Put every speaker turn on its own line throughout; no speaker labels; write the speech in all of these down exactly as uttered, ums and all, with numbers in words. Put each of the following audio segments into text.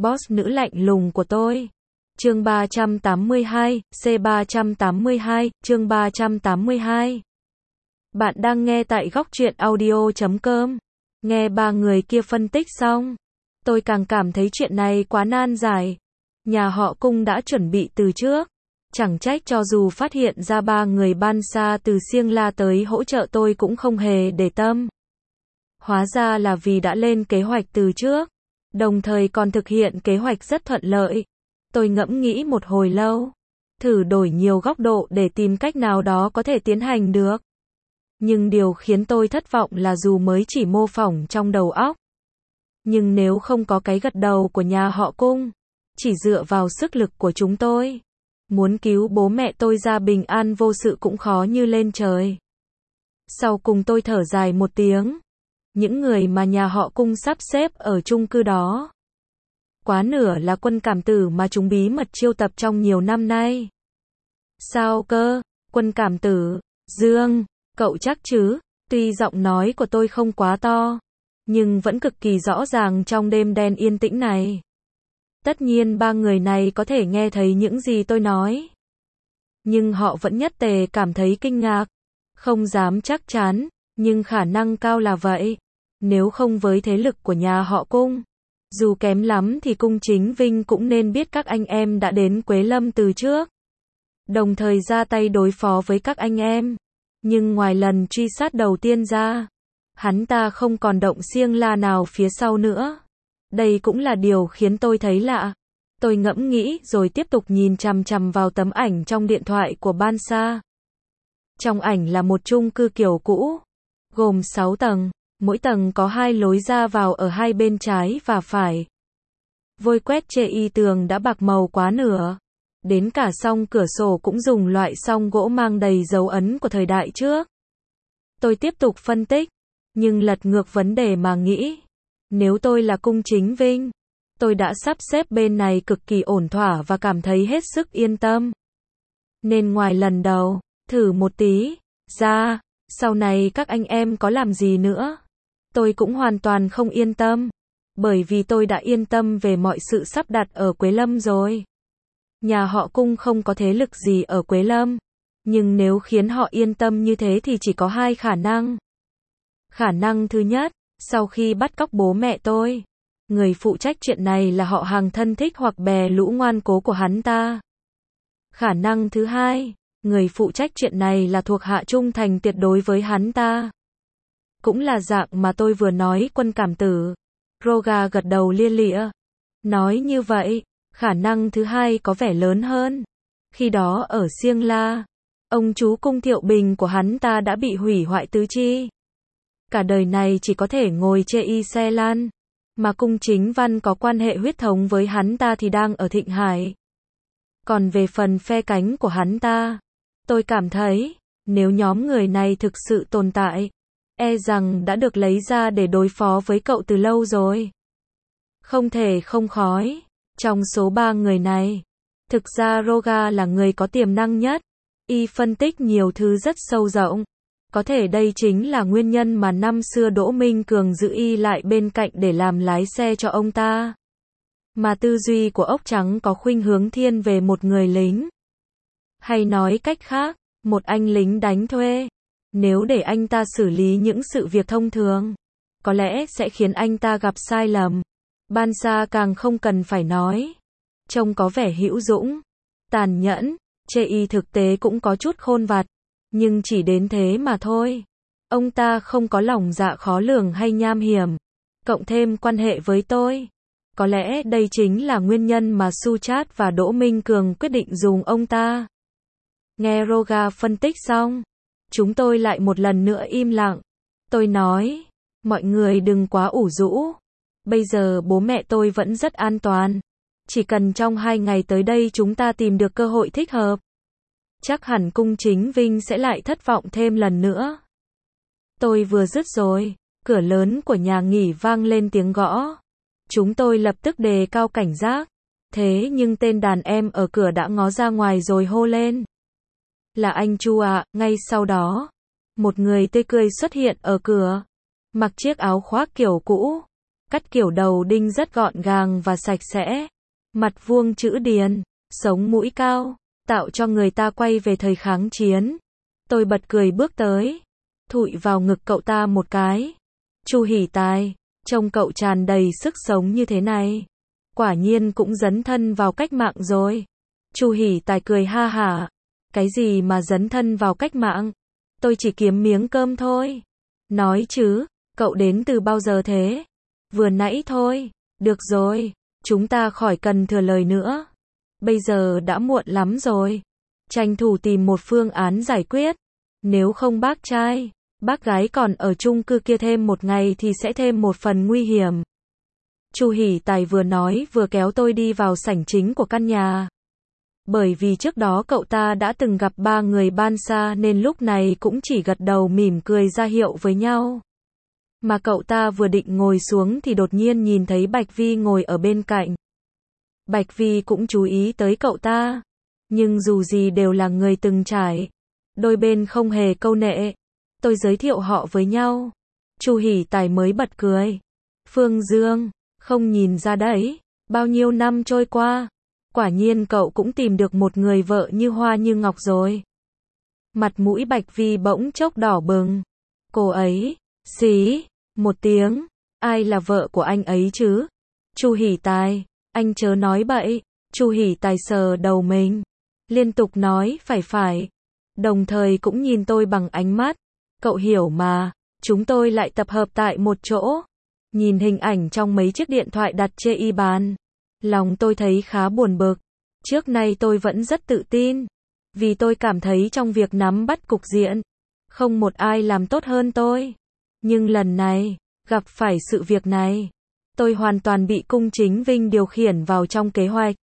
boss nữ lạnh lùng của tôi. Chương ba trăm tám mươi hai, C ba trăm tám mươi hai, chương ba trăm tám mươi hai. Bạn đang nghe tại góc truyện audio chấm com. Nghe ba người kia phân tích xong, tôi càng cảm thấy chuyện này quá nan giải. Nhà họ Cung đã chuẩn bị từ trước. Chẳng trách cho dù phát hiện ra ba người Ban Sa từ Siêng La tới hỗ trợ tôi cũng không hề để tâm. Hóa ra là vì đã lên kế hoạch từ trước, đồng thời còn thực hiện kế hoạch rất thuận lợi. Tôi ngẫm nghĩ một hồi lâu, thử đổi nhiều góc độ để tìm cách nào đó có thể tiến hành được. Nhưng điều khiến tôi thất vọng là dù mới chỉ mô phỏng trong đầu óc, nhưng nếu không có cái gật đầu của nhà họ Cung, chỉ dựa vào sức lực của chúng tôi, muốn cứu bố mẹ tôi ra bình an vô sự cũng khó như lên trời. Sau cùng tôi thở dài một tiếng. Những người mà nhà họ Cung sắp xếp ở chung cư đó, quá nửa là quân cảm tử mà chúng bí mật chiêu tập trong nhiều năm nay. Sao cơ? Quân cảm tử? Dương, cậu chắc chứ? Tuy giọng nói của tôi không quá to, nhưng vẫn cực kỳ rõ ràng trong đêm đen yên tĩnh này. Tất nhiên ba người này có thể nghe thấy những gì tôi nói, nhưng họ vẫn nhất tề cảm thấy kinh ngạc, không dám chắc chắn, nhưng khả năng cao là vậy. Nếu không với thế lực của nhà họ Cung, dù kém lắm thì Cung Chính Vinh cũng nên biết các anh em đã đến Quế Lâm từ trước, đồng thời ra tay đối phó với các anh em. Nhưng ngoài lần truy sát đầu tiên ra, hắn ta không còn động Siêng La nào phía sau nữa. Đây cũng là điều khiến tôi thấy lạ. Tôi ngẫm nghĩ rồi tiếp tục nhìn chằm chằm vào tấm ảnh trong điện thoại của Ban Sa. Trong ảnh là một chung cư kiểu cũ, gồm sáu tầng, mỗi tầng có hai lối ra vào ở hai bên trái và phải. Vôi quét chê y tường đã bạc màu quá nửa, đến cả song cửa sổ cũng dùng loại song gỗ mang đầy dấu ấn của thời đại trước. Tôi tiếp tục phân tích, nhưng lật ngược vấn đề mà nghĩ. Nếu tôi là Cung Chính Vinh, tôi đã sắp xếp bên này cực kỳ ổn thỏa và cảm thấy hết sức yên tâm. Nên ngoài lần đầu, thử một tí, ra, sau này các anh em có làm gì nữa, tôi cũng hoàn toàn không yên tâm. Bởi vì tôi đã yên tâm về mọi sự sắp đặt ở Quế Lâm rồi. Nhà họ Cung không có thế lực gì ở Quế Lâm, nhưng nếu khiến họ yên tâm như thế thì chỉ có hai khả năng. Khả năng thứ nhất, sau khi bắt cóc bố mẹ tôi, người phụ trách chuyện này là họ hàng thân thích hoặc bè lũ ngoan cố của hắn ta. Khả năng thứ hai, người phụ trách chuyện này là thuộc hạ trung thành tuyệt đối với hắn ta. Cũng là dạng mà tôi vừa nói quân cảm tử. Roga gật đầu lia lịa. Nói như vậy, khả năng thứ hai có vẻ lớn hơn. Khi đó ở Siêng La, ông chú Cung Thiệu Bình của hắn ta đã bị hủy hoại tứ chi. Cả đời này chỉ có thể ngồi chê y xe lăn. Mà Cung Chính Văn có quan hệ huyết thống với hắn ta thì đang ở Thịnh Hải. Còn về phần phe cánh của hắn ta, tôi cảm thấy, nếu nhóm người này thực sự tồn tại, e rằng đã được lấy ra để đối phó với cậu từ lâu rồi. Không thể không khói, trong số ba người này, thực ra Roga là người có tiềm năng nhất. Y phân tích nhiều thứ rất sâu rộng. Có thể đây chính là nguyên nhân mà năm xưa Đỗ Minh Cường giữ y lại bên cạnh để làm lái xe cho ông ta. Mà tư duy của ốc trắng có khuynh hướng thiên về một người lính. Hay nói cách khác, một anh lính đánh thuê. Nếu để anh ta xử lý những sự việc thông thường, có lẽ sẽ khiến anh ta gặp sai lầm. Ban Sa càng không cần phải nói. Trông có vẻ hữu dũng, tàn nhẫn, chê y thực tế cũng có chút khôn vặt. Nhưng chỉ đến thế mà thôi. Ông ta không có lòng dạ khó lường hay nham hiểm. Cộng thêm quan hệ với tôi. Có lẽ đây chính là nguyên nhân mà Suchat và Đỗ Minh Cường quyết định dùng ông ta. Nghe Roga phân tích xong, chúng tôi lại một lần nữa im lặng. Tôi nói, mọi người đừng quá ủ rũ. Bây giờ bố mẹ tôi vẫn rất an toàn. Chỉ cần trong hai ngày tới đây chúng ta tìm được cơ hội thích hợp, chắc hẳn Cung Chính Vinh sẽ lại thất vọng thêm lần nữa. Tôi vừa dứt rồi, cửa lớn của nhà nghỉ vang lên tiếng gõ. Chúng tôi lập tức đề cao cảnh giác. Thế nhưng tên đàn em ở cửa đã ngó ra ngoài rồi hô lên. Là anh Chu ạ. Ngay sau đó, một người tươi cười xuất hiện ở cửa. Mặc chiếc áo khoác kiểu cũ, cắt kiểu đầu đinh rất gọn gàng và sạch sẽ. Mặt vuông chữ điền, sống mũi cao, tạo cho người ta quay về thời kháng chiến. Tôi bật cười bước tới, thụi vào ngực cậu ta một cái. Chu Hỷ Tài, trông cậu tràn đầy sức sống như thế này, quả nhiên cũng dấn thân vào cách mạng rồi. Chu Hỷ Tài cười ha hả. Cái gì mà dấn thân vào cách mạng? Tôi chỉ kiếm miếng cơm thôi. Nói chứ, cậu đến từ bao giờ thế? Vừa nãy thôi. Được rồi, chúng ta khỏi cần thừa lời nữa. Bây giờ đã muộn lắm rồi. Tranh thủ tìm một phương án giải quyết. Nếu không bác trai, bác gái còn ở chung cư kia thêm một ngày thì sẽ thêm một phần nguy hiểm. Chu Hỷ Tài vừa nói vừa kéo tôi đi vào sảnh chính của căn nhà. Bởi vì trước đó cậu ta đã từng gặp ba người ban xa nên lúc này cũng chỉ gật đầu mỉm cười ra hiệu với nhau. Mà cậu ta vừa định ngồi xuống thì đột nhiên nhìn thấy Bạch Vi ngồi ở bên cạnh. Bạch Vi cũng chú ý tới cậu ta. Nhưng dù gì đều là người từng trải. Đôi bên không hề câu nệ. Tôi giới thiệu họ với nhau. Chu Hỷ Tài mới bật cười. Phương Dương, không nhìn ra đấy. Bao nhiêu năm trôi qua. Quả nhiên cậu cũng tìm được một người vợ như hoa như ngọc rồi. Mặt mũi Bạch Vi bỗng chốc đỏ bừng. Cô ấy, xí, một tiếng. Ai là vợ của anh ấy chứ? Chu Hỷ Tài, anh chớ nói bậy. Chu Hỷ Tài sờ đầu mình. Liên tục nói phải phải. Đồng thời cũng nhìn tôi bằng ánh mắt. Cậu hiểu mà, chúng tôi lại tập hợp tại một chỗ. Nhìn hình ảnh trong mấy chiếc điện thoại đặt chê y bàn. Lòng tôi thấy khá buồn bực. Trước nay tôi vẫn rất tự tin. Vì tôi cảm thấy trong việc nắm bắt cục diện, không một ai làm tốt hơn tôi. Nhưng lần này, gặp phải sự việc này, tôi hoàn toàn bị cung chính Vinh điều khiển vào trong kế hoạch.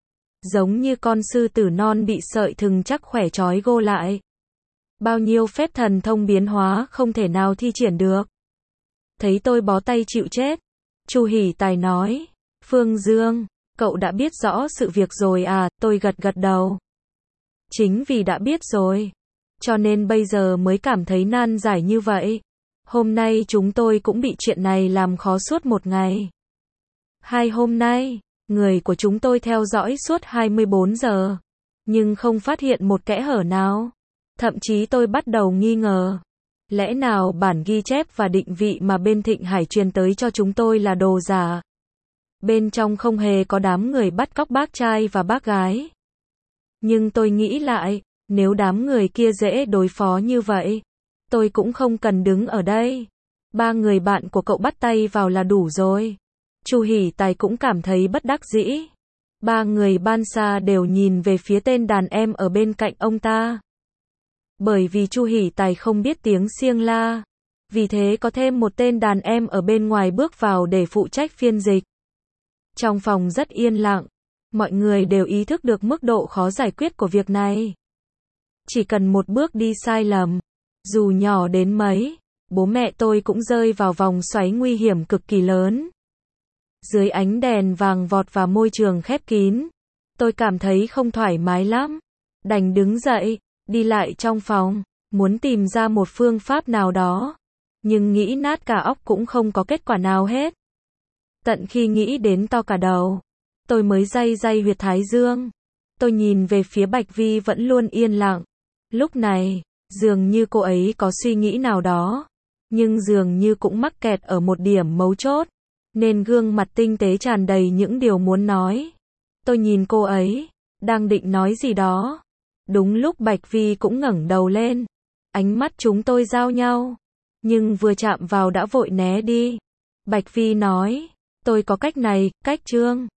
Giống như con sư tử non bị sợi thừng chắc khỏe trói gô lại. Bao nhiêu phép thần thông biến hóa không thể nào thi triển được. Thấy tôi bó tay chịu chết, Chu Hỷ Tài nói. Phương Dương, cậu đã biết rõ sự việc rồi à? Tôi gật gật đầu. Chính vì đã biết rồi, cho nên bây giờ mới cảm thấy nan giải như vậy. Hôm nay chúng tôi cũng bị chuyện này làm khó suốt một ngày. Hai hôm nay, người của chúng tôi theo dõi suốt hai mươi bốn giờ, nhưng không phát hiện một kẽ hở nào. Thậm chí tôi bắt đầu nghi ngờ. Lẽ nào bản ghi chép và định vị mà bên Thịnh Hải truyền tới cho chúng tôi là đồ giả? Bên trong không hề có đám người bắt cóc bác trai và bác gái. Nhưng tôi nghĩ lại, nếu đám người kia dễ đối phó như vậy, tôi cũng không cần đứng ở đây. Ba người bạn của cậu bắt tay vào là đủ rồi. Chu Hỷ Tài cũng cảm thấy bất đắc dĩ. Ba người ban xa đều nhìn về phía tên đàn em ở bên cạnh ông ta. Bởi vì Chu Hỷ Tài không biết tiếng Siêng La. Vì thế có thêm một tên đàn em ở bên ngoài bước vào để phụ trách phiên dịch. Trong phòng rất yên lặng. Mọi người đều ý thức được mức độ khó giải quyết của việc này. Chỉ cần một bước đi sai lầm, dù nhỏ đến mấy, bố mẹ tôi cũng rơi vào vòng xoáy nguy hiểm cực kỳ lớn. Dưới ánh đèn vàng vọt và môi trường khép kín, tôi cảm thấy không thoải mái lắm. Đành đứng dậy, đi lại trong phòng, muốn tìm ra một phương pháp nào đó. Nhưng nghĩ nát cả óc cũng không có kết quả nào hết. Tận khi nghĩ đến to cả đầu, tôi mới day day huyệt thái dương. Tôi nhìn về phía Bạch Vi vẫn luôn yên lặng. Lúc này, dường như cô ấy có suy nghĩ nào đó, nhưng dường như cũng mắc kẹt ở một điểm mấu chốt, nên gương mặt tinh tế tràn đầy những điều muốn nói. Tôi nhìn cô ấy, đang định nói gì đó. Đúng lúc Bạch Vi cũng ngẩng đầu lên. Ánh mắt chúng tôi giao nhau, nhưng vừa chạm vào đã vội né đi. Bạch Vi nói, tôi có cách này, cách Trương.